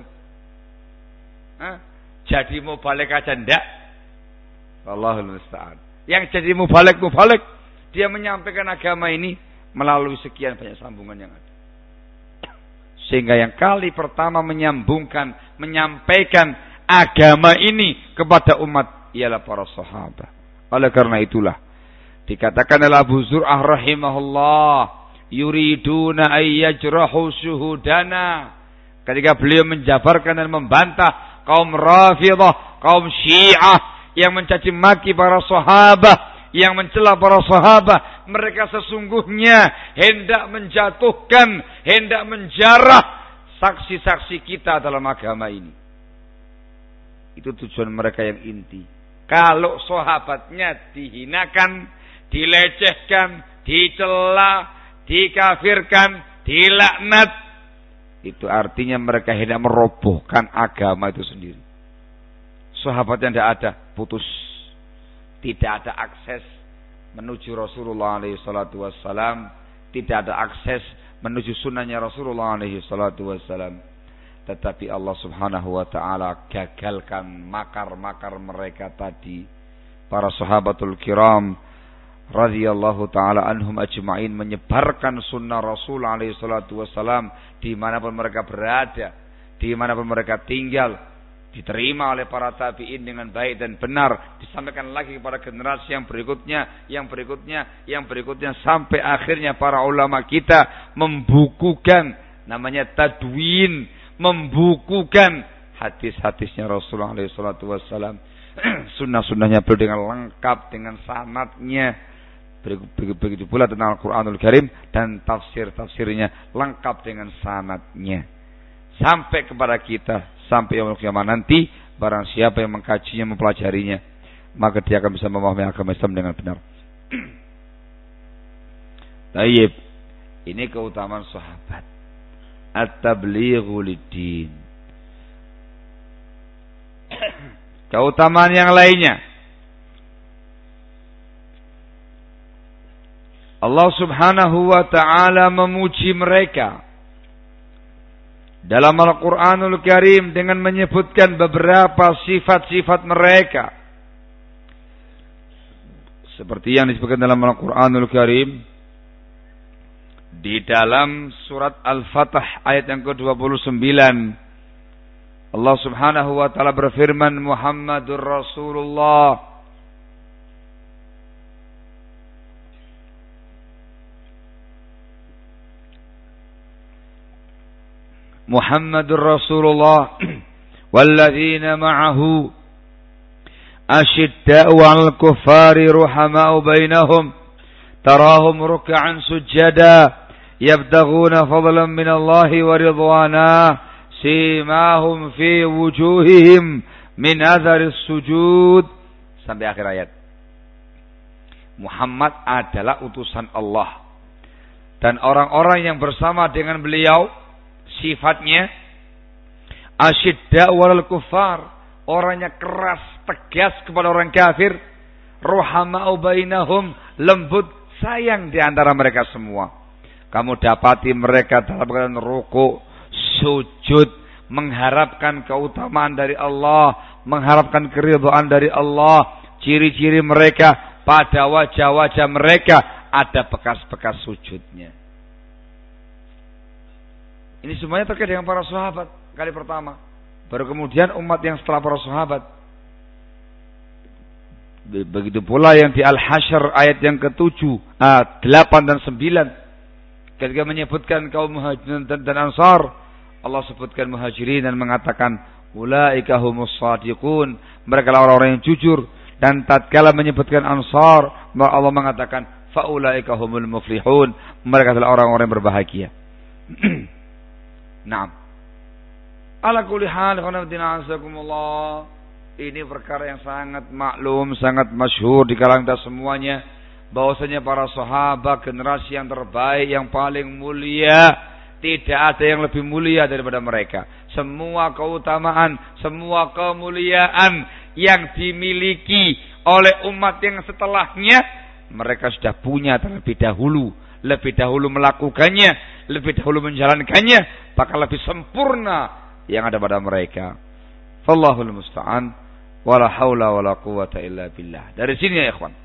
Hah? Jadi mubalik aja ndak? Wallahul musta'an. Yang jadi mubalik mubalik, dia menyampaikan agama ini melalui sekian banyak sambungan yang ada. Sehingga yang kali pertama menyambungkan, menyampaikan agama ini kepada umat ialah para sahabat. Oleh karena itulah dikatakan oleh Abu Zur'ah rahimahullah, yuriduna ayyajrahu syuhudana. Ketika beliau menjabarkan dan membantah kaum Rafidah, kaum Syiah yang mencaci maki para sahabat, yang mencela para sahabat, mereka sesungguhnya hendak menjatuhkan, hendak menjarah saksi-saksi kita dalam agama ini. Itu tujuan mereka yang inti. Kalau sahabatnya dihinakan, dilecehkan, dicela, dikafirkan, dilaknat, itu artinya mereka hendak merobohkan agama itu sendiri. Sahabat yang tidak ada, putus. Tidak ada akses menuju Rasulullah alaihi salatu wassalam. Tidak ada akses menuju sunnahnya Rasulullah alaihi salatu wassalam. Tetapi Allah subhanahu wa ta'ala gagalkan makar-makar mereka tadi. Para sahabatul kiram radhiyallahu ta'ala anhum ajma'in menyebarkan sunnah Rasul alaihi salatu wassalam dimanapun mereka berada, dimanapun mereka tinggal, diterima oleh para tabi'in dengan baik dan benar, disampaikan lagi kepada generasi yang berikutnya, yang berikutnya, yang berikutnya, sampai akhirnya para ulama kita membukukan, namanya tadwin, membukukan hadis-hadisnya Rasulullah alaihi salatu wassalam, sunnah-sunnahnya beliau dengan lengkap, dengan sanadnya. Begitu pula tentang Al-Quranul Karim dan tafsir-tafsirnya lengkap dengan sanadnya. Sampai kepada kita, sampai yaumul qiyamah nanti, barang siapa yang mengkajinya, mempelajarinya, maka dia akan bisa memahami agama Islam dengan benar. Tayyib, ini keutamaan sahabat. At-tablighu lid-din. Keutamaan yang lainnya, Allah subhanahu wa ta'ala memuji mereka dalam Al-Quranul Karim dengan menyebutkan beberapa sifat-sifat mereka. Seperti yang disebutkan dalam Al-Quranul Karim di dalam surat Al-Fatah ayat yang ke dua puluh sembilan. Allah subhanahu wa ta'ala berfirman, Muhammadur Rasulullah Muhammadur Rasulullah walladzina ma'ahu asyidda'u 'alal kuffari ruhama'u bainahum tarahum ruk'an sujada yabtaghuna fadlan minallahi wa ridwana simahum fi wujuhihim min atharis sujud, sampai akhir ayat. Muhammad adalah utusan Allah dan orang-orang yang bersama dengan beliau sifatnya asyidda walal kuffar, orangnya keras, tegas kepada orang kafir, ruhama'u bainahum, lembut, sayang di antara mereka semua. Kamu dapati mereka dalam keadaan ruku, sujud, mengharapkan keutamaan dari Allah, mengharapkan keridhaan dari Allah. Ciri-ciri mereka, pada wajah-wajah mereka ada bekas-bekas sujudnya. Ini semuanya terkait dengan para sahabat kali pertama. Baru kemudian umat yang setelah para sahabat. Begitu pula yang di Al-Hasyr ayat yang ketujuh, ah, delapan dan sembilan. Ketika menyebutkan kaum muhajirin dan, dan ansar, Allah sebutkan muhajirin dan mengatakan ulaika humus shadiqun, mereka adalah orang-orang yang jujur. Dan tatkala menyebutkan ansar, Allah mengatakan faulaika humul muflihun, mereka adalah orang-orang yang berbahagia. Naam. Ala kulli hal, khonafdina azakumullah. Ini perkara yang sangat maklum, sangat masyhur di kalangan kita semuanya, bahwasanya para sahabat generasi yang terbaik, yang paling mulia, tidak ada yang lebih mulia daripada mereka. Semua keutamaan, semua kemuliaan yang dimiliki oleh umat yang setelahnya, mereka sudah punya terlebih dahulu, lebih dahulu melakukannya, lebih dahulu menjalankannya, bakal lebih sempurna yang ada pada mereka. Wallahul musta'an, wala haula wala quwata illa billah. Dari sini ya ikhwan,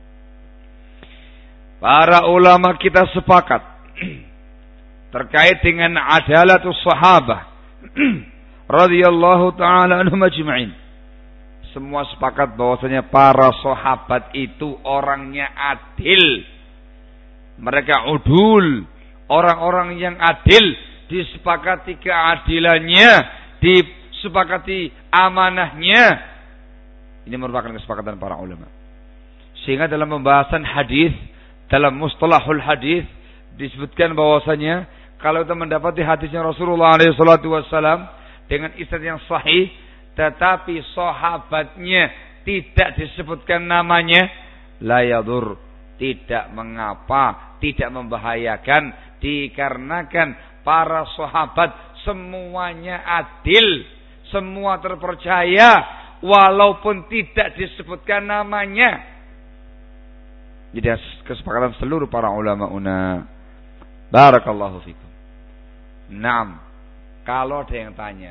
para ulama kita sepakat terkait dengan adalatus sahabah radhiyallahu taala anhum ajma'in. Semua sepakat bahwasanya para sahabat itu orangnya adil. Mereka udul, orang-orang yang adil, disepakati keadilannya, disepakati amanahnya. Ini merupakan kesepakatan para ulama. Sehingga dalam pembahasan hadis, dalam mustalahul hadis disebutkan bahwasanya kalau kita mendapati hadisnya Rasulullah alaihi salatu wasallam dengan isnad yang sahih, tetapi sahabatnya tidak disebutkan namanya, la yadur, tidak mengapa, tidak membahayakan, dikarenakan para sahabat semuanya adil, semua terpercaya, walaupun tidak disebutkan namanya. Jadi kesepakatan seluruh para ulama una. Barakallahu fikum. Naam. Kalau ada yang tanya,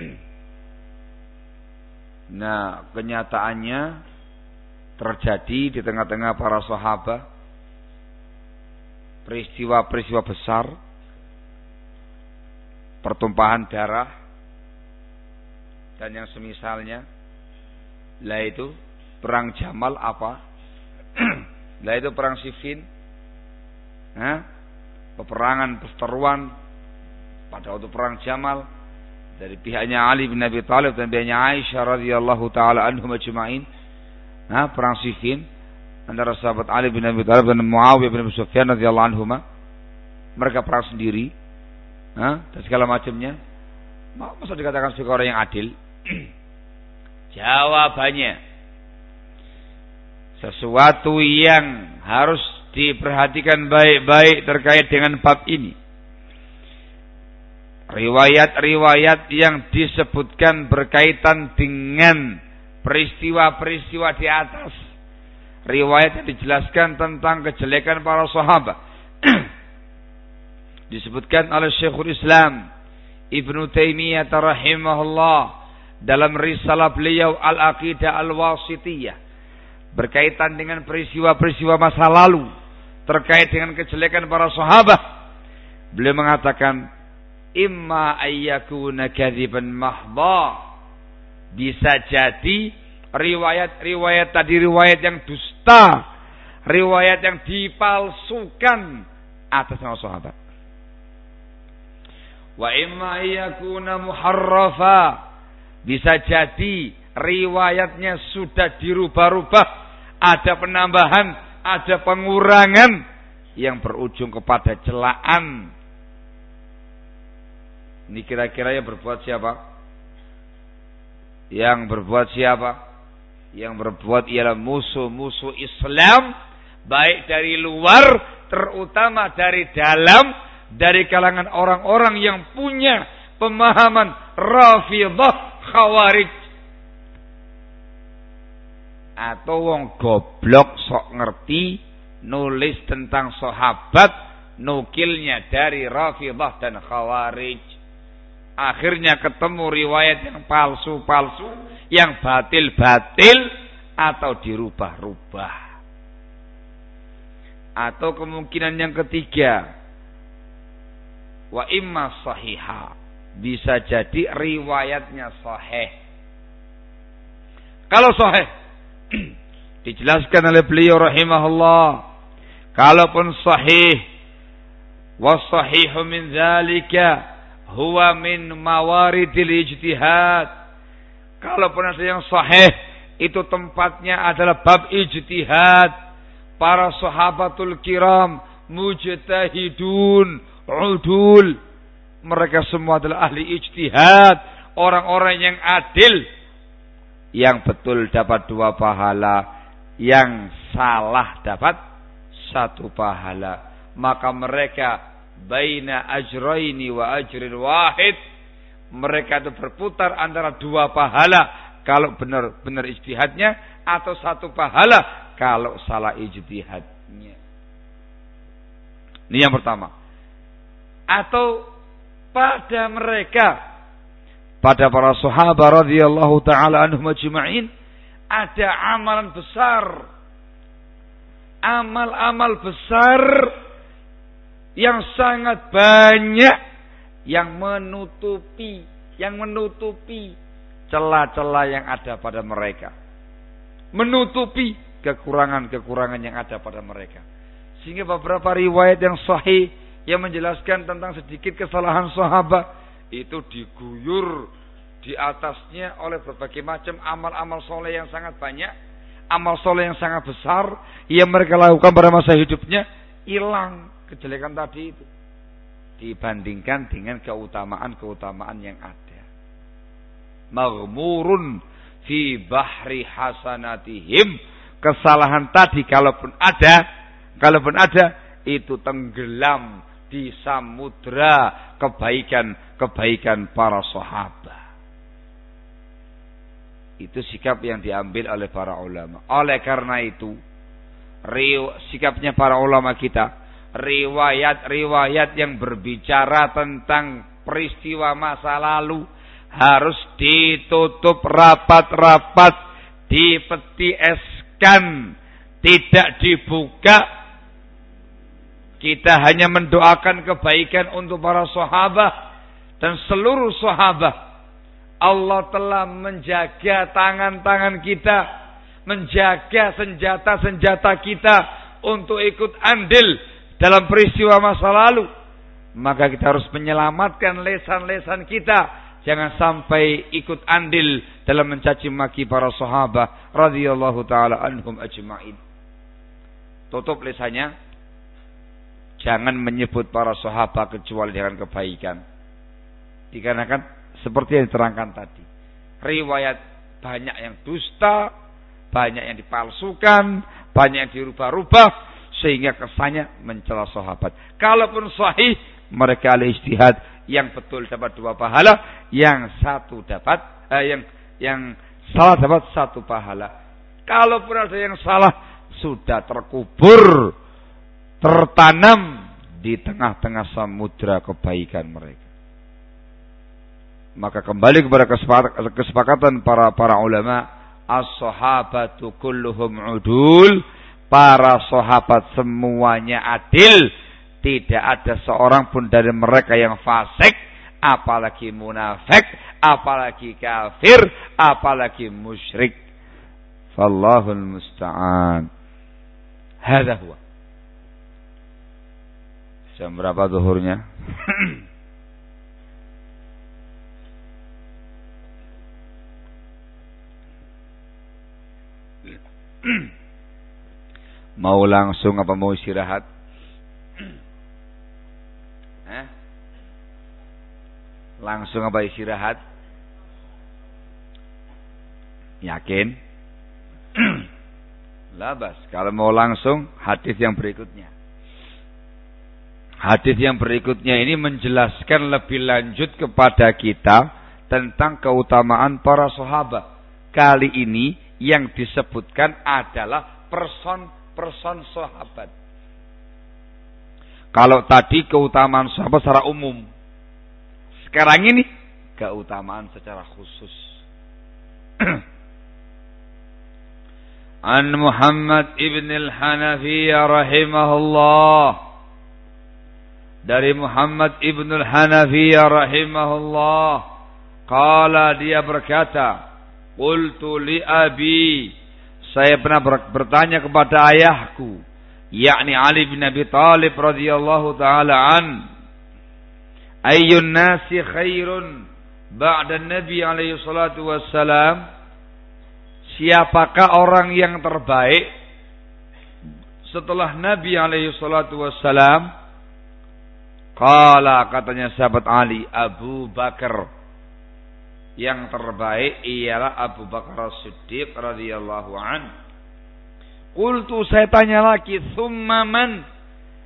nah, kenyataannya terjadi di tengah-tengah para sahabat peristiwa-peristiwa besar, pertumpahan darah dan yang semisalnya. Lah itu perang Jamal apa? Lah itu perang Siffin. Hah? Peperangan perseteruan pada waktu perang Jamal dari pihaknya Ali bin Abi Thalib dan pihaknya Aisyah radhiyallahu taala anhum ajma'in. Nah, perang Siffin antara sahabat Ali bin Abi Thalib dan Muawiyah bin Abi Sufyan radhiyallahu anhuma. Mereka perang sendiri. Nah, dan segala macamnya. Masa dikatakan sebagai orang yang adil? Jawabannya, sesuatu yang harus diperhatikan baik-baik terkait dengan bab ini. Riwayat-riwayat yang disebutkan berkaitan dengan peristiwa-peristiwa di atas. Riwayat yang dijelaskan tentang kejelekan para sahabat. Disebutkan oleh Syekhul Islam Ibnu Taimiyah rahimahullah dalam risalah beliau Al-Aqidah Al-Wasithiyah berkaitan dengan peristiwa-peristiwa masa lalu terkait dengan kejelekan para sahabat. Beliau mengatakan, imma ayyakuna kadziban mahdha, bisa jadi riwayat-riwayat tadi riwayat yang dusta, riwayat yang dipalsukan atas nama sahabat. Wa imma ayyakuna muharrafa, bisa jadi riwayatnya sudah dirubah-rubah, ada penambahan, ada pengurangan yang berujung kepada celaan. Ini kira-kira yang berbuat siapa? Yang berbuat siapa? Yang berbuat ialah musuh-musuh Islam, baik dari luar, terutama dari dalam, dari kalangan orang-orang yang punya pemahaman Rafidhah Khawarij. Atau wong goblok sok ngerti nulis tentang sahabat, nukilnya dari Rafidhah dan Khawarij. Akhirnya ketemu riwayat yang palsu-palsu, yang batil-batil, atau dirubah-rubah. Atau kemungkinan yang ketiga, wa imma sahiha, bisa jadi riwayatnya sahih. Kalau sahih, dijelaskan oleh beliau rahimahullah, kalaupun sahih, wa sahihu min dzalika huwa min mawaridil ijtihad. Kalaupun ada yang sahih, itu tempatnya adalah bab ijtihad. Para sahabatul kiram mujtahidun udul, mereka semua adalah ahli ijtihad, orang-orang yang adil, yang betul dapat dua pahala, yang salah dapat satu pahala. Maka mereka baina ajraini wa ajrin wahid, mereka itu berputar antara dua pahala kalau benar-benar ijtihadnya, atau satu pahala kalau salah ijtihadnya. Ini yang pertama. Atau pada mereka, pada para sahabat radhiyallahu taala anhum ajma'in, ada amalan besar, amal-amal besar yang sangat banyak yang menutupi, yang menutupi celah-celah yang ada pada mereka, menutupi kekurangan-kekurangan yang ada pada mereka. Sehingga beberapa riwayat yang sahih yang menjelaskan tentang sedikit kesalahan sahabat itu diguyur di atasnya oleh berbagai macam amal-amal soleh yang sangat banyak, amal soleh yang sangat besar yang mereka lakukan pada masa hidupnya, hilang kejelekan tadi itu dibandingkan dengan keutamaan-keutamaan yang ada. Maghmurun fi bahri hasanatihim, kesalahan tadi kalaupun ada, kalaupun ada itu tenggelam di samudra kebaikan-kebaikan para sahabat. Itu sikap yang diambil oleh para ulama. Oleh karena itu, sikapnya para ulama kita, riwayat-riwayat yang berbicara tentang peristiwa masa lalu harus ditutup rapat-rapat, dipeti eskan, tidak dibuka. Kita hanya mendoakan kebaikan untuk para sahabat dan seluruh sahabat. Allah telah menjaga tangan-tangan kita, menjaga senjata-senjata kita untuk ikut andil dalam peristiwa masa lalu. Maka kita harus menyelamatkan lesan-lesan kita, jangan sampai ikut andil dalam mencaci maki para sahabat radhiyallahu taala anhum ajma'in. Tutup lesannya, jangan menyebut para sahabat kecuali dengan kebaikan. Dikarenakan seperti yang diterangkan tadi, riwayat banyak yang dusta, banyak yang dipalsukan, banyak yang dirubah-rubah, sehingga kesannya mencela sahabat. Kalaupun sahih, mereka ahli ijtihad, yang betul dapat dua pahala, yang satu dapat, eh, yang yang salah dapat satu pahala. Kalaupun ada yang salah, sudah terkubur, tertanam di tengah-tengah samudra kebaikan mereka. Maka kembali kepada kesepakatan para para ulama, as-sahabatu kulluhum udul, para sahabat semuanya adil, tidak ada seorang pun dari mereka yang fasik, apalagi munafik, apalagi kafir, apalagi musyrik. Fallahul musta'an. Hadza huwa. Jam berapa zuhurnya? Mau langsung apa mau istirahat? Eh? Langsung apa istirahat? Yakin? Labas. Kalau mau langsung, hadis yang berikutnya. Hadis yang berikutnya ini menjelaskan lebih lanjut kepada kita tentang keutamaan para sahabat. Kali ini yang disebutkan adalah person-person sahabat. Kalau tadi keutamaan sahabat secara umum, sekarang ini keutamaan secara khusus. An Muhammad ibn al-Hanafiyah rahimahullah, dari Muhammad ibn al-Hanafiyah rahimahullah, qala, dia berkata, qultu li abi, saya pernah bertanya kepada ayahku, yakni Ali bin Abi Thalib radhiyallahu taala an, ayyun nasi khairun ba'da Nabi alaihi salatu wassalam, siapakah orang yang terbaik setelah Nabi alaihi salatu wassalam? Qala, katanya sahabat Ali, Abu Bakar. Yang terbaik ialah Abu Bakar As-Siddiq radhiyallahu an. Qultu, saya tanya lagi, tsumma man,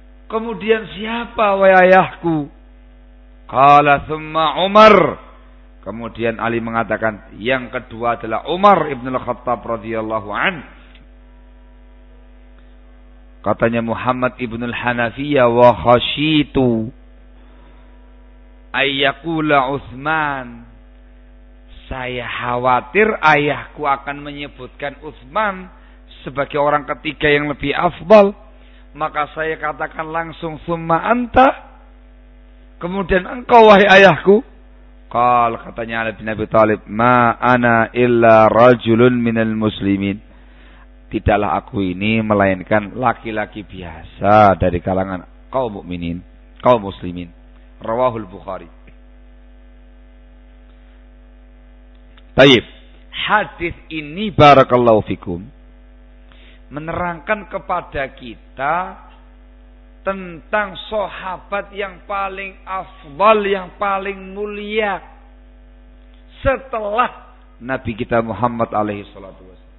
kemudian siapa wahai ayahku? Qala tsumma Umar, Kemudian Ali mengatakan, yang kedua adalah Umar ibn al-Khattab radhiyallahu an. Katanya Muhammad ibn al-Hanafiyah, wa khasyitu ayyakula Utsman. Saya khawatir ayahku akan menyebutkan Utsman sebagai orang ketiga yang lebih afdal. Maka saya katakan langsung summa anta. Kemudian engkau wahai ayahku. Qal, katanya Ali bin Abi Thalib, ma ana illa rajulun minal muslimin. Tidaklah aku ini melainkan laki-laki biasa dari kalangan kaum mukminin, kaum muslimin. Rawahul Bukhari. Baik, hadis ini barakallahu fikum menerangkan kepada kita tentang sahabat yang paling afdal, yang paling mulia setelah Nabi kita Muhammad alaihi salatu wasallam.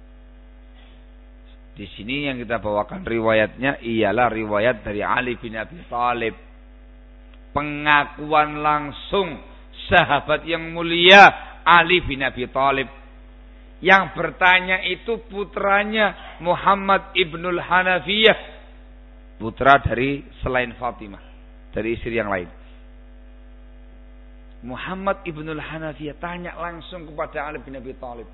Di sini yang kita bawakan riwayatnya ialah riwayat dari Ali bin Abi Thalib. Pengakuan langsung sahabat yang mulia Ali bin Abi Thalib. Yang bertanya itu putranya Muhammad ibnul Hanafiyah, putra dari selain Fatimah, dari istri yang lain. Muhammad ibnul Hanafiyah tanya langsung kepada Ali bin Abi Thalib,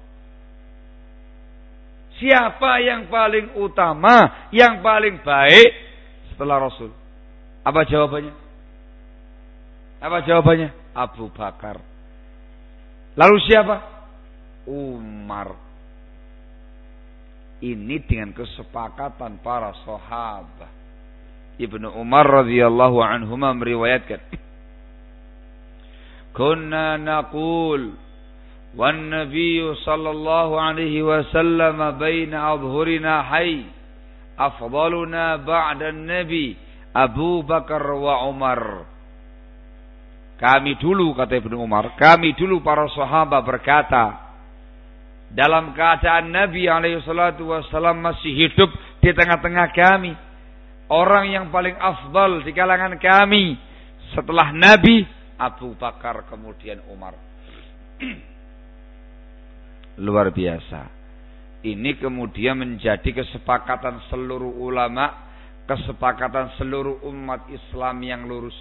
siapa yang paling utama, yang paling baik setelah Rasul? Apa jawabannya? Apa jawabannya? Abu Bakar. Lalu siapa? Umar. Ini dengan kesepakatan para sahabat. Ibnu Umar radhiyallahu anhuma meriwayatkan, kunna naqul wan nabiyyu sallallahu alaihi wasallam baina adhhurina hayy afdaluna ba'da an-nabi Abu Bakar wa Umar. Kami dulu, kata Ibnu Umar, kami dulu para sahabat berkata, dalam keadaan Nabi alaihi salatu wasallam masih hidup di tengah-tengah kami, orang yang paling afdal di kalangan kami setelah Nabi Abu Bakar, kemudian Umar. Luar biasa. Ini kemudian menjadi kesepakatan seluruh ulama, kesepakatan seluruh umat Islam yang lurus.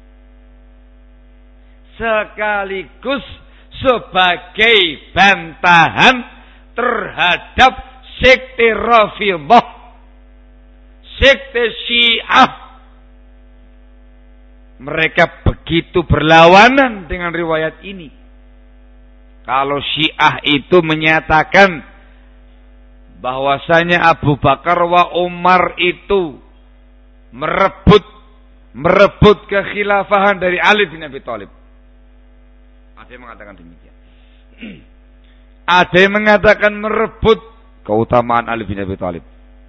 Sekaligus sebagai bantahan terhadap sekte Rafidhah, sekte Syiah. Mereka begitu berlawanan dengan riwayat ini. Kalau Syiah itu menyatakan bahwasanya Abu Bakar wa Umar itu merebut merebut kekhilafahan dari Ali bin Abi Thalib. Ada yang mengatakan demikian. Ada yang mengatakan merebut keutamaan Ali bin Abi Thalib.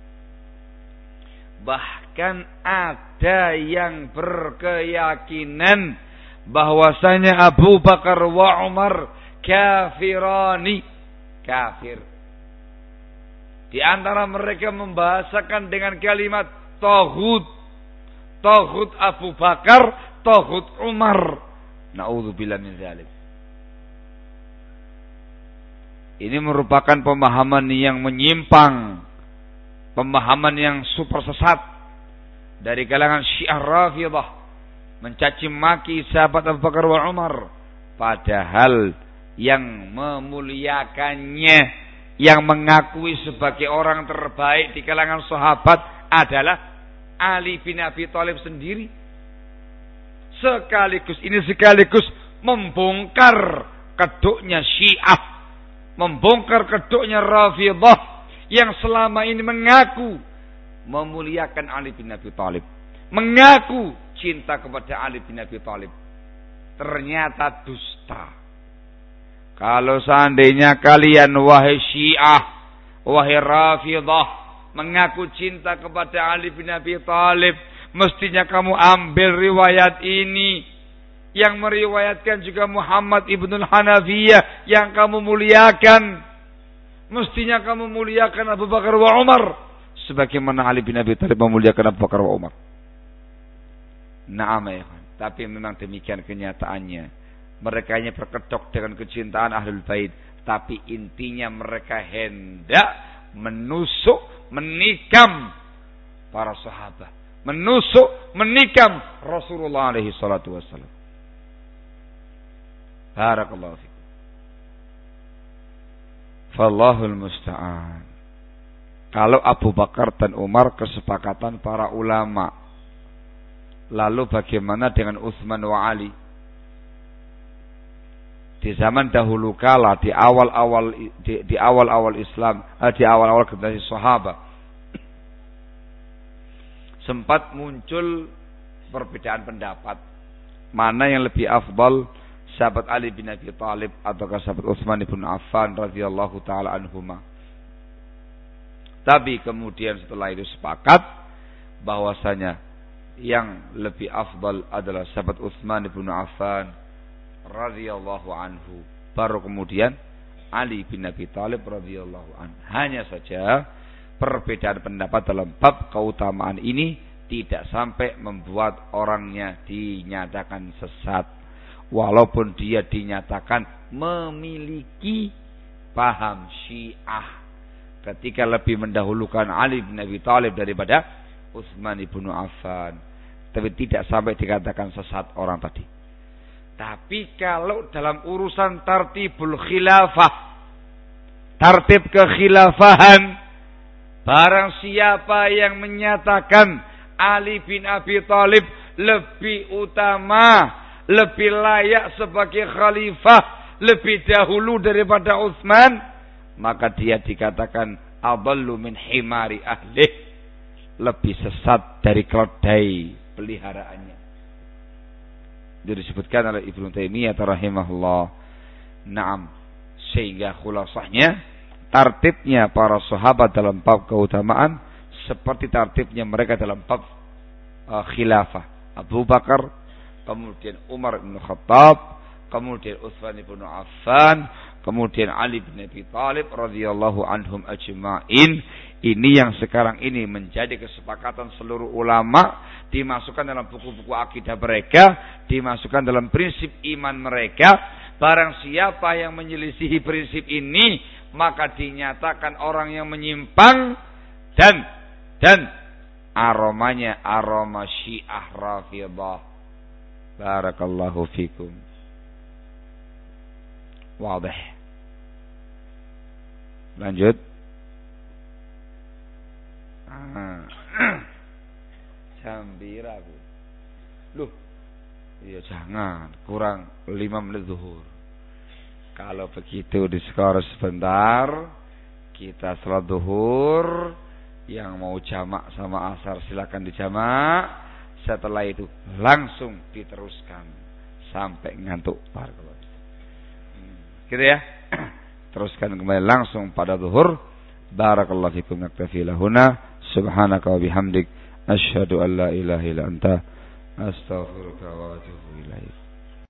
Bahkan ada yang berkeyakinan bahwasanya Abu Bakar wa Umar kafirani, kafir. Di antara mereka membahasakan dengan kalimat taghut. Taghut Abu Bakar, taghut Umar. Na'udzubillah min dzalik. Ini merupakan pemahaman yang menyimpang, pemahaman yang super sesat dari kalangan Syiah Rafidhah, mencaci maki sahabat Abu Bakar wa Umar, padahal yang memuliakannya, yang mengakui sebagai orang terbaik di kalangan sahabat adalah Ali bin Abi Thalib sendiri. Sekaligus ini sekaligus membongkar kedoknya Syiah, membongkar kedoknya Rafidhah yang selama ini mengaku memuliakan Ali bin Abi Thalib, mengaku cinta kepada Ali bin Abi Thalib. Ternyata dusta. Kalau seandainya kalian wahai Syiah, wahai Rafidhah, mengaku cinta kepada Ali bin Abi Thalib, mestinya kamu ambil riwayat ini. Yang meriwayatkan juga Muhammad ibnul Hanafiyah yang kamu muliakan. Mestinya kamu muliakan Abu Bakar wa Umar sebagaimana Ali bin Abi Thalib memuliakan Abu Bakar wa Umar. Naam ya kan. Tapi memang demikian kenyataannya. mereka hanya berkedok dengan kecintaan Ahlul Bait, tapi intinya mereka hendak menusuk, menikam para sahabat, menusuk, menikam Rasulullah alaihi salatu wassalam. Barakallahu fikum. Fallahul musta'an. Kalau Abu Bakar dan Umar kesepakatan para ulama, lalu bagaimana dengan Utsman wa Ali? Di zaman dahulu kala, di awal-awal di, di awal-awal Islam, eh, di awal-awal generasi sahabat, sempat muncul perbedaan pendapat mana yang lebih afdal, sahabat Ali bin Abi Thalib ataukah sahabat Utsman bin Affan radhiyallahu taala anhuma. Tapi kemudian setelah itu sepakat bahwasanya yang lebih afdal adalah sahabat Utsman bin Affan radhiyallahu anhu, baru kemudian Ali bin Abi Thalib radhiyallahu anhu. Hanya saja perbedaan pendapat dalam bab keutamaan ini tidak sampai membuat orangnya dinyatakan sesat, walaupun dia dinyatakan memiliki paham Syiah ketika lebih mendahulukan Ali bin Abi Thalib daripada Utsman bin Affan, tapi tidak sampai dikatakan sesat orang tadi. Tapi kalau dalam urusan tartibul khilafah, tertib kekhilafahan, barang siapa yang menyatakan Ali bin Abi Thalib lebih utama, lebih layak sebagai khalifah, lebih dahulu daripada Utsman, maka dia dikatakan adallu min himari ahlih, lebih sesat dari keledai peliharaannya. Jadi disebutkan oleh Ibnu Taimiyah rahimahullah. Naam, sehingga khulasahnya tartibnya para sahabat dalam bab keutamaan seperti tartibnya mereka dalam bab uh, khilafah. Abu Bakar, kemudian Umar bin Khattab, kemudian Utsman bin Affan, kemudian Ali bin Abi Thalib radhiyallahu anhum ajma'in. Ini yang sekarang ini menjadi kesepakatan seluruh ulama, dimasukkan dalam buku-buku akidah mereka, dimasukkan dalam prinsip iman mereka. Barang siapa yang menyelisihi prinsip ini, maka dinyatakan orang yang menyimpang dan dan aromanya aroma Syiah Rafidhah. Barakallahu fikum. Wadih. Lanjut. Ah. Jambira Bu. Loh. Iya jangan, kurang lima menit zuhur. Kalau begitu diskor sebentar, kita salat zuhur. Yang mau jamak sama asar silakan dijamak. Setelah itu langsung diteruskan sampai ngantuk. Hmm. Gitu ya. Teruskan kembali langsung pada zuhur. Barakallahu fikum, naktafi lahuna. Subhanaka wa bihamdik, asyhadu an la ilaha illa anta, astaghfiruka wa atubu ilaik.